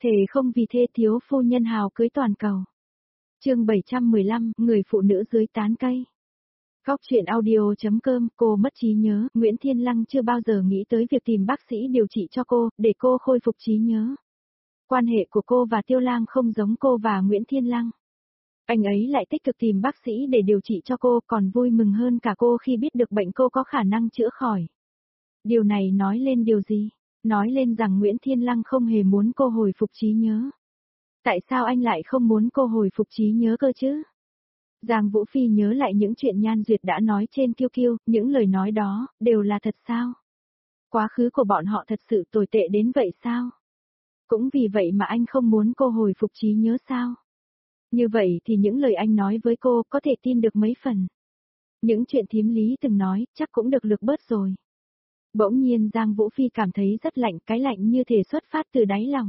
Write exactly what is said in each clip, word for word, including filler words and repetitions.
Thề không vì thê thiếu phu nhân hào cưới toàn cầu. Chương bảy trăm mười lăm, người phụ nữ dưới tán cây. Góc truyện audio.com, cô mất trí nhớ, Nguyễn Thiên Lăng chưa bao giờ nghĩ tới việc tìm bác sĩ điều trị cho cô, để cô khôi phục trí nhớ. Quan hệ của cô và Tiêu Lang không giống cô và Nguyễn Thiên Lăng. Anh ấy lại tích cực tìm bác sĩ để điều trị cho cô, còn vui mừng hơn cả cô khi biết được bệnh cô có khả năng chữa khỏi. Điều này nói lên điều gì? Nói lên rằng Nguyễn Thiên Lăng không hề muốn cô hồi phục trí nhớ. Tại sao anh lại không muốn cô hồi phục trí nhớ cơ chứ? Giang Vũ Phi nhớ lại những chuyện Nhan Duyệt đã nói trên Kiêu Kiêu, những lời nói đó, đều là thật sao? Quá khứ của bọn họ thật sự tồi tệ đến vậy sao? Cũng vì vậy mà anh không muốn cô hồi phục trí nhớ sao? Như vậy thì những lời anh nói với cô có thể tin được mấy phần. Những chuyện thím Lý từng nói, chắc cũng được lược bớt rồi. Bỗng nhiên Giang Vũ Phi cảm thấy rất lạnh, cái lạnh như thể xuất phát từ đáy lòng.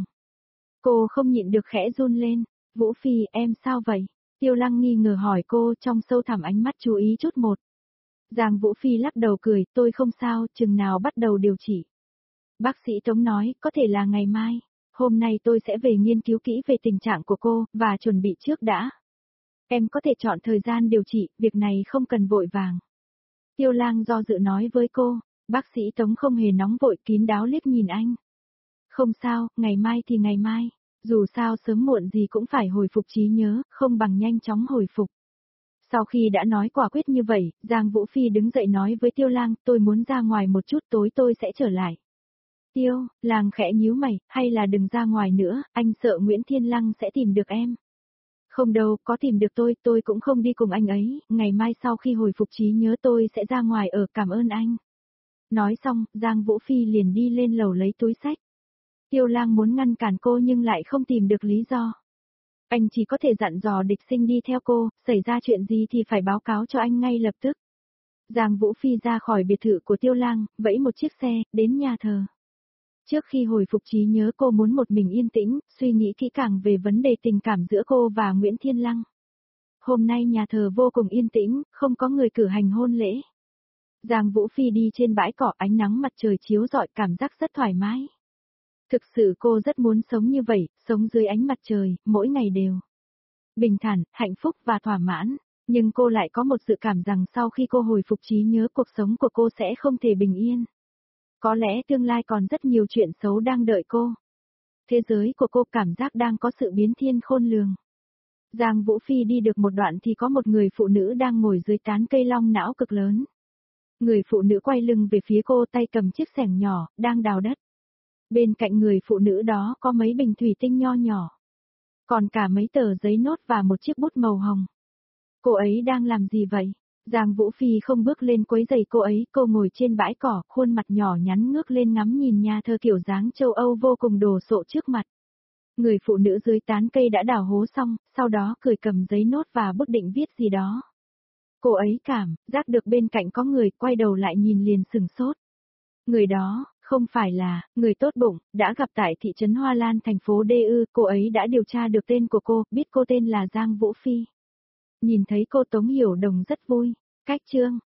Cô không nhịn được khẽ run lên. Vũ Phi, em sao vậy? Tiêu Lăng nghi ngờ hỏi cô, trong sâu thẳm ánh mắt chú ý chút một. Giang Vũ Phi lắc đầu cười, tôi không sao, chừng nào bắt đầu điều trị. Bác sĩ Tống nói, có thể là ngày mai. Hôm nay tôi sẽ về nghiên cứu kỹ về tình trạng của cô, và chuẩn bị trước đã. Em có thể chọn thời gian điều trị, việc này không cần vội vàng. Tiêu Lang do dự nói với cô, bác sĩ Tống không hề nóng vội, kín đáo liếc nhìn anh. Không sao, ngày mai thì ngày mai. Dù sao sớm muộn gì cũng phải hồi phục trí nhớ, không bằng nhanh chóng hồi phục. Sau khi đã nói quả quyết như vậy, Giang Vũ Phi đứng dậy nói với Tiêu Lang, tôi muốn ra ngoài một chút, tối tôi sẽ trở lại. Tiêu, Lang khẽ nhíu mày, hay là đừng ra ngoài nữa, anh sợ Nguyễn Thiên Lăng sẽ tìm được em. Không đâu, có tìm được tôi, tôi cũng không đi cùng anh ấy, ngày mai sau khi hồi phục trí nhớ tôi sẽ ra ngoài ở, cảm ơn anh. Nói xong, Giang Vũ Phi liền đi lên lầu lấy túi xách. Tiêu Lang muốn ngăn cản cô nhưng lại không tìm được lý do. Anh chỉ có thể dặn dò Địch Sinh đi theo cô, xảy ra chuyện gì thì phải báo cáo cho anh ngay lập tức. Giang Vũ Phi ra khỏi biệt thự của Tiêu Lang, vẫy một chiếc xe, đến nhà thờ. Trước khi hồi phục trí nhớ cô muốn một mình yên tĩnh, suy nghĩ kỹ càng về vấn đề tình cảm giữa cô và Nguyễn Thiên Lăng. Hôm nay nhà thờ vô cùng yên tĩnh, không có người cử hành hôn lễ. Giang Vũ Phi đi trên bãi cỏ, ánh nắng mặt trời chiếu rọi, cảm giác rất thoải mái. Thực sự cô rất muốn sống như vậy, sống dưới ánh mặt trời, mỗi ngày đều bình thản, hạnh phúc và thỏa mãn. Nhưng cô lại có một dự cảm rằng sau khi cô hồi phục trí nhớ, cuộc sống của cô sẽ không thể bình yên. Có lẽ tương lai còn rất nhiều chuyện xấu đang đợi cô. Thế giới của cô cảm giác đang có sự biến thiên khôn lường. Giang Vũ Phi đi được một đoạn thì có một người phụ nữ đang ngồi dưới tán cây long não cực lớn. Người phụ nữ quay lưng về phía cô, tay cầm chiếc xẻng nhỏ, đang đào đất. Bên cạnh người phụ nữ đó có mấy bình thủy tinh nho nhỏ. Còn cả mấy tờ giấy nốt và một chiếc bút màu hồng. Cô ấy đang làm gì vậy? Giang Vũ Phi không bước lên quấy rầy cô ấy, cô ngồi trên bãi cỏ, khuôn mặt nhỏ nhắn ngước lên ngắm nhìn nhà thờ kiểu dáng châu Âu vô cùng đồ sộ trước mặt. Người phụ nữ dưới tán cây đã đào hố xong, sau đó cười cầm giấy nốt và bút định viết gì đó. Cô ấy cảm giác được bên cạnh có người, quay đầu lại nhìn liền sừng sốt. Người đó, không phải là, người tốt bụng, đã gặp tại thị trấn Hoa Lan thành phố Đê Ư, cô ấy đã điều tra được tên của cô, biết cô tên là Giang Vũ Phi. Nhìn thấy cô Tống Hiểu Đồng rất vui. Cách chương